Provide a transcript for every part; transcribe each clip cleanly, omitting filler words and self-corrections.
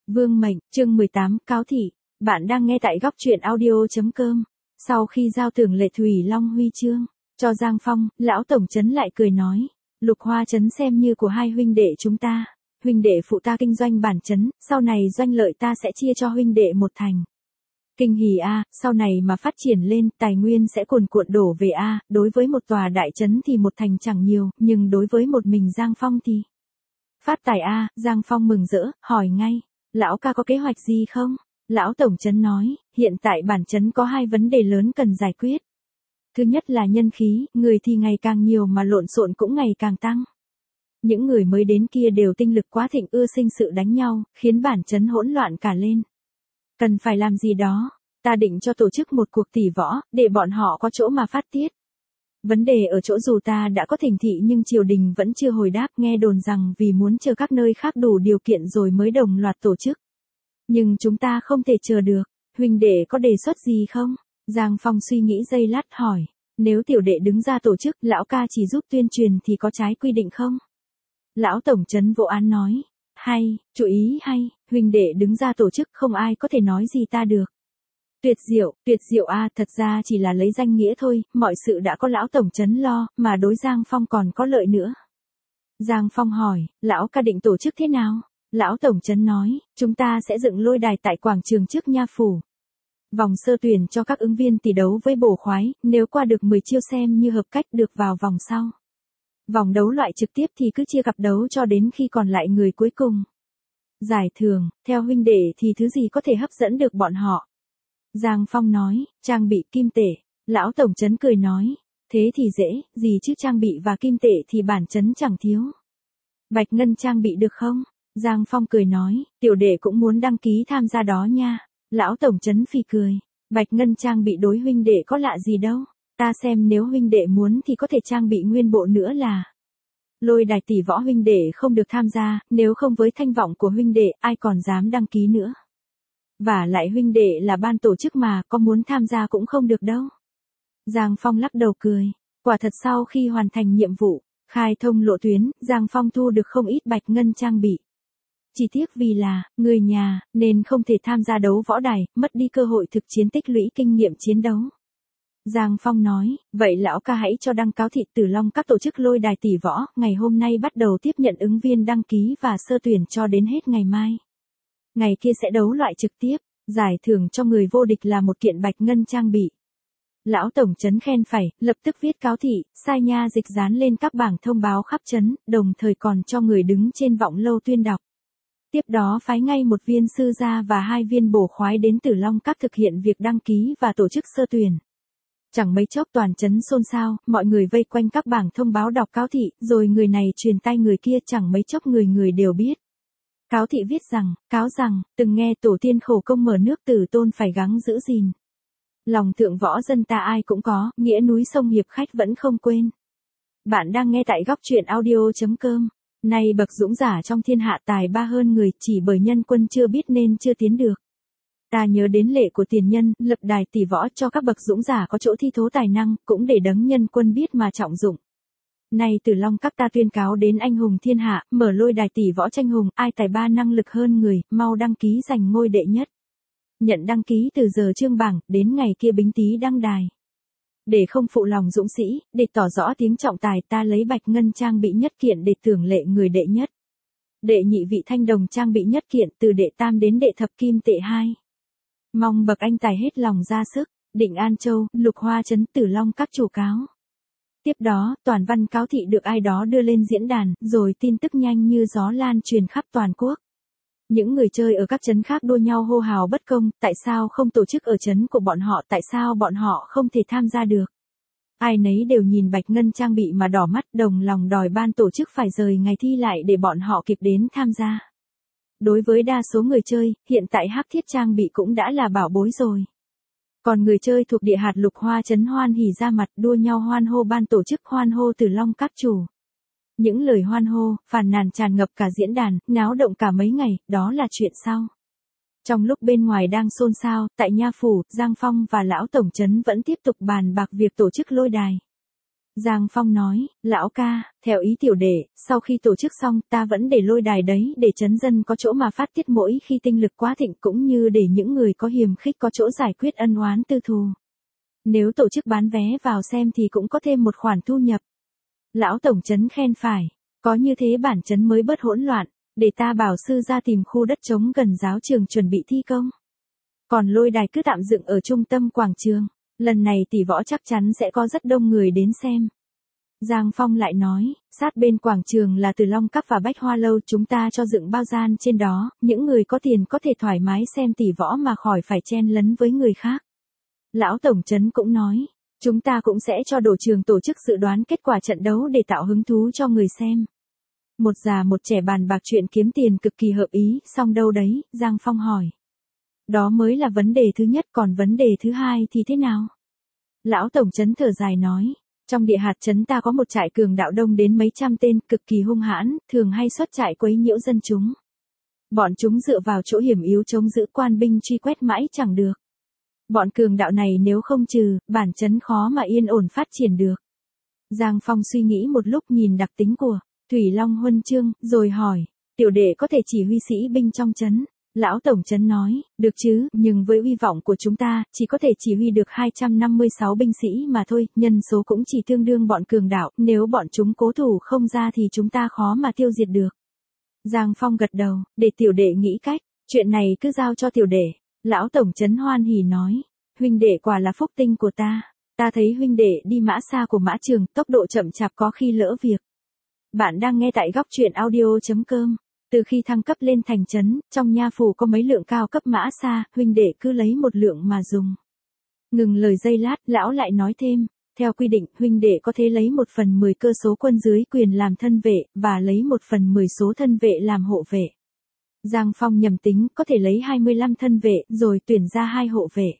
Vương mệnh, chương 18, cáo thị. Bạn đang nghe tại góc truyện audio.com. Sau khi giao thưởng Lệ Thủy Long huy chương cho Giang Phong, lão tổng trấn lại cười nói, Lục Hoa trấn xem như của hai huynh đệ chúng ta. Huynh đệ phụ ta kinh doanh bản trấn, sau này doanh lợi ta sẽ chia cho huynh đệ một thành. Kinh hỉ a, sau này mà phát triển lên, tài nguyên sẽ cuồn cuộn đổ về a, đối với một tòa đại trấn thì một thành chẳng nhiều, nhưng đối với một mình Giang Phong thì phát tài a. Giang Phong mừng rỡ, hỏi ngay, lão ca có kế hoạch gì không? Lão tổng trấn nói, hiện tại bản trấn có hai vấn đề lớn cần giải quyết. Thứ nhất là nhân khí, người thì ngày càng nhiều mà lộn xộn cũng ngày càng tăng. Những người mới đến kia đều tinh lực quá thịnh, ưa sinh sự đánh nhau, khiến bản trấn hỗn loạn cả lên. Cần phải làm gì đó, ta định cho tổ chức một cuộc tỷ võ, để bọn họ có chỗ mà phát tiết. Vấn đề ở chỗ dù ta đã có thỉnh thị nhưng triều đình vẫn chưa hồi đáp, nghe đồn rằng vì muốn chờ các nơi khác đủ điều kiện rồi mới đồng loạt tổ chức. Nhưng chúng ta không thể chờ được, huynh đệ có đề xuất gì không? Giang Phong suy nghĩ giây lát hỏi, nếu tiểu đệ đứng ra tổ chức, lão ca chỉ giúp tuyên truyền thì có trái quy định không? Lão tổng trấn vỗ án nói, hay, chú ý hay, huynh đệ đứng ra tổ chức không ai có thể nói gì ta được. Tuyệt diệu a, thật ra chỉ là lấy danh nghĩa thôi, mọi sự đã có lão tổng trấn lo, mà đối Giang Phong còn có lợi nữa. Giang Phong hỏi, lão ca định tổ chức thế nào? Lão tổng trấn nói, chúng ta sẽ dựng lôi đài tại quảng trường trước nha phủ. Vòng sơ tuyển cho các ứng viên tỷ đấu với bổ khoái, nếu qua được 10 chiêu xem như hợp cách được vào vòng sau. Vòng đấu loại trực tiếp thì cứ chia cặp đấu cho đến khi còn lại người cuối cùng. Giải thưởng, theo huynh đệ thì thứ gì có thể hấp dẫn được bọn họ? Giang Phong nói, trang bị kim tệ. Lão tổng trấn cười nói, thế thì dễ, gì chứ trang bị và kim tệ thì bản trấn chẳng thiếu. Bạch ngân trang bị được không? Giang Phong cười nói, tiểu đệ cũng muốn đăng ký tham gia đó nha. Lão tổng trấn phì cười, bạch ngân trang bị đối huynh đệ có lạ gì đâu. Ta xem nếu huynh đệ muốn thì có thể trang bị nguyên bộ nữa là. Lôi đài tỷ võ huynh đệ không được tham gia, nếu không với thanh vọng của huynh đệ, ai còn dám đăng ký nữa. Và lại huynh đệ là ban tổ chức mà, có muốn tham gia cũng không được đâu. Giang Phong lắc đầu cười, quả thật sau khi hoàn thành nhiệm vụ, khai thông lộ tuyến, Giang Phong thu được không ít bạch ngân trang bị. Chỉ tiếc vì là, người nhà, nên không thể tham gia đấu võ đài, mất đi cơ hội thực chiến tích lũy kinh nghiệm chiến đấu. Giang Phong nói, vậy lão ca hãy cho đăng cáo thị Tử Long các tổ chức lôi đài tỷ võ, ngày hôm nay bắt đầu tiếp nhận ứng viên đăng ký và sơ tuyển cho đến hết ngày mai. Ngày kia sẽ đấu loại trực tiếp, giải thưởng cho người vô địch là một kiện bạch ngân trang bị. Lão tổng trấn khen phải, lập tức viết cáo thị, sai nha dịch dán lên các bảng thông báo khắp trấn, đồng thời còn cho người đứng trên vọng lâu tuyên đọc. Tiếp đó phái ngay một viên sư gia và hai viên bổ khoái đến Tử Long các thực hiện việc đăng ký và tổ chức sơ tuyển. Chẳng mấy chốc toàn trấn xôn xao, mọi người vây quanh các bảng thông báo đọc cáo thị, rồi người này truyền tay người kia, chẳng mấy chốc người người đều biết. Cáo thị viết rằng, cáo rằng, từng nghe tổ tiên khổ công mở nước Tử Tôn phải gắng giữ gìn. Lòng thượng võ dân ta ai cũng có, nghĩa núi sông hiệp khách vẫn không quên. Bạn đang nghe tại góc truyện audio.com. Nay bậc dũng giả trong thiên hạ tài ba hơn người, chỉ bởi nhân quân chưa biết nên chưa tiến được. Ta nhớ đến lệ của tiền nhân, lập đài tỷ võ cho các bậc dũng giả có chỗ thi thố tài năng, cũng để đấng nhân quân biết mà trọng dụng. Nay Tử Long các ta tuyên cáo đến anh hùng thiên hạ, mở lôi đài tỷ võ tranh hùng, ai tài ba năng lực hơn người, mau đăng ký giành ngôi đệ nhất. Nhận đăng ký từ giờ trương bảng, đến ngày kia bính tý đăng đài. Để không phụ lòng dũng sĩ, để tỏ rõ tiếng trọng tài, ta lấy bạch ngân trang bị nhất kiện để tưởng lệ người đệ nhất. Đệ nhị vị thanh đồng trang bị nhất kiện, từ đệ tam đến đệ thập kim tệ 2. Mong bậc anh tài hết lòng ra sức. Định An Châu, Lục Hoa trấn Tử Long các chủ cáo. Tiếp đó, toàn văn cáo thị được ai đó đưa lên diễn đàn, rồi tin tức nhanh như gió lan truyền khắp toàn quốc. Những người chơi ở các trấn khác đua nhau hô hào bất công, tại sao không tổ chức ở trấn của bọn họ, tại sao bọn họ không thể tham gia được. Ai nấy đều nhìn bạch ngân trang bị mà đỏ mắt, đồng lòng đòi ban tổ chức phải rời ngày thi lại để bọn họ kịp đến tham gia. Đối với đa số người chơi, hiện tại hắc thiết trang bị cũng đã là bảo bối rồi. Còn người chơi thuộc địa hạt Lục Hoa trấn hoan hỉ ra mặt, đua nhau hoan hô ban tổ chức, hoan hô Tử Long các chủ. Những lời hoan hô, phàn nàn tràn ngập cả diễn đàn, náo động cả mấy ngày, đó là chuyện sau. Trong lúc bên ngoài đang xôn xao, tại nha phủ, Giang Phong và lão tổng trấn vẫn tiếp tục bàn bạc việc tổ chức lôi đài. Giang Phong nói, lão ca, theo ý tiểu đệ, sau khi tổ chức xong ta vẫn để lôi đài đấy để trấn dân có chỗ mà phát tiết mỗi khi tinh lực quá thịnh cũng như để những người có hiềm khích có chỗ giải quyết ân oán tư thù. Nếu tổ chức bán vé vào xem thì cũng có thêm một khoản thu nhập. Lão tổng trấn khen phải, có như thế bản trấn mới bớt hỗn loạn, để ta bảo sư ra tìm khu đất trống gần giáo trường chuẩn bị thi công. Còn lôi đài cứ tạm dựng ở trung tâm quảng trường, lần này tỷ võ chắc chắn sẽ có rất đông người đến xem. Giang Phong lại nói, sát bên quảng trường là Từ Long Các và Bách Hoa Lâu, chúng ta cho dựng bao gian trên đó, những người có tiền có thể thoải mái xem tỷ võ mà khỏi phải chen lấn với người khác. Lão tổng trấn cũng nói, chúng ta cũng sẽ cho đội trường tổ chức dự đoán kết quả trận đấu để tạo hứng thú cho người xem. Một già một trẻ bàn bạc chuyện kiếm tiền cực kỳ hợp ý, xong đâu đấy, Giang Phong hỏi. Đó mới là vấn đề thứ nhất, còn vấn đề thứ hai thì thế nào? Lão tổng trấn thở dài nói, trong địa hạt trấn ta có một trại cường đạo đông đến mấy trăm tên, cực kỳ hung hãn, thường hay xuất trại quấy nhiễu dân chúng. Bọn chúng dựa vào chỗ hiểm yếu chống giữ quan binh truy quét mãi chẳng được. Bọn cường đạo này nếu không trừ, bản trấn khó mà yên ổn phát triển được. Giang Phong suy nghĩ một lúc nhìn đặc tính của Thủy Long Huân Chương, rồi hỏi, tiểu đệ có thể chỉ huy sĩ binh trong trấn. Lão tổng trấn nói, được chứ, nhưng với uy vọng của chúng ta, chỉ có thể chỉ huy được 256 binh sĩ mà thôi, nhân số cũng chỉ tương đương bọn cường đạo, nếu bọn chúng cố thủ không ra thì chúng ta khó mà tiêu diệt được. Giang Phong gật đầu, để tiểu đệ nghĩ cách, chuyện này cứ giao cho tiểu đệ. Lão tổng trấn hoan hỉ nói, huynh đệ quả là phúc tinh của ta thấy huynh đệ đi mã xa của Mã Trường, tốc độ chậm chạp có khi lỡ việc. Bạn đang nghe tại góc truyện audio.com. Từ khi thăng cấp lên thành trấn, trong nha phủ có mấy lượng cao cấp mã xa, huynh đệ cứ lấy một lượng mà dùng. Ngừng lời giây lát, lão lại nói thêm, theo quy định, huynh đệ có thể lấy 1/10 cơ số quân dưới quyền làm thân vệ, và lấy 1/10 số thân vệ làm hộ vệ. Giang Phong nhầm tính, có thể lấy 25 thân vệ, rồi tuyển ra 2 hộ vệ.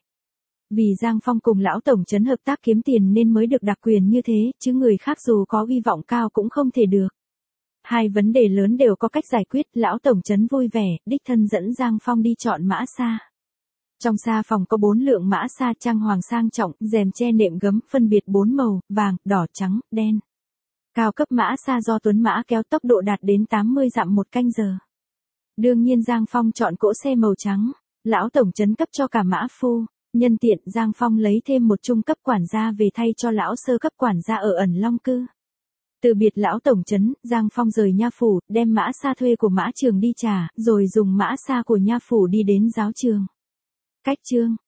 Vì Giang Phong cùng lão tổng trấn hợp tác kiếm tiền nên mới được đặc quyền như thế, chứ người khác dù có hy vọng cao cũng không thể được. Hai vấn đề lớn đều có cách giải quyết, lão tổng trấn vui vẻ, đích thân dẫn Giang Phong đi chọn mã xa. Trong xa phòng có 4 lượng mã xa trang hoàng sang trọng, rèm che nệm gấm, phân biệt 4 màu, vàng, đỏ, trắng, đen. Cao cấp mã xa do tuấn mã kéo, tốc độ đạt đến 80 dặm một canh giờ. Đương nhiên Giang Phong chọn cỗ xe màu trắng, lão tổng trấn cấp cho cả mã phu, nhân tiện Giang Phong lấy thêm một trung cấp quản gia về thay cho lão sơ cấp quản gia ở ẩn Long Cư. Từ biệt lão tổng trấn, Giang Phong rời nha phủ, đem mã xa thuê của Mã Trường đi trả, rồi dùng mã xa của nha phủ đi đến giáo trường. Cách chương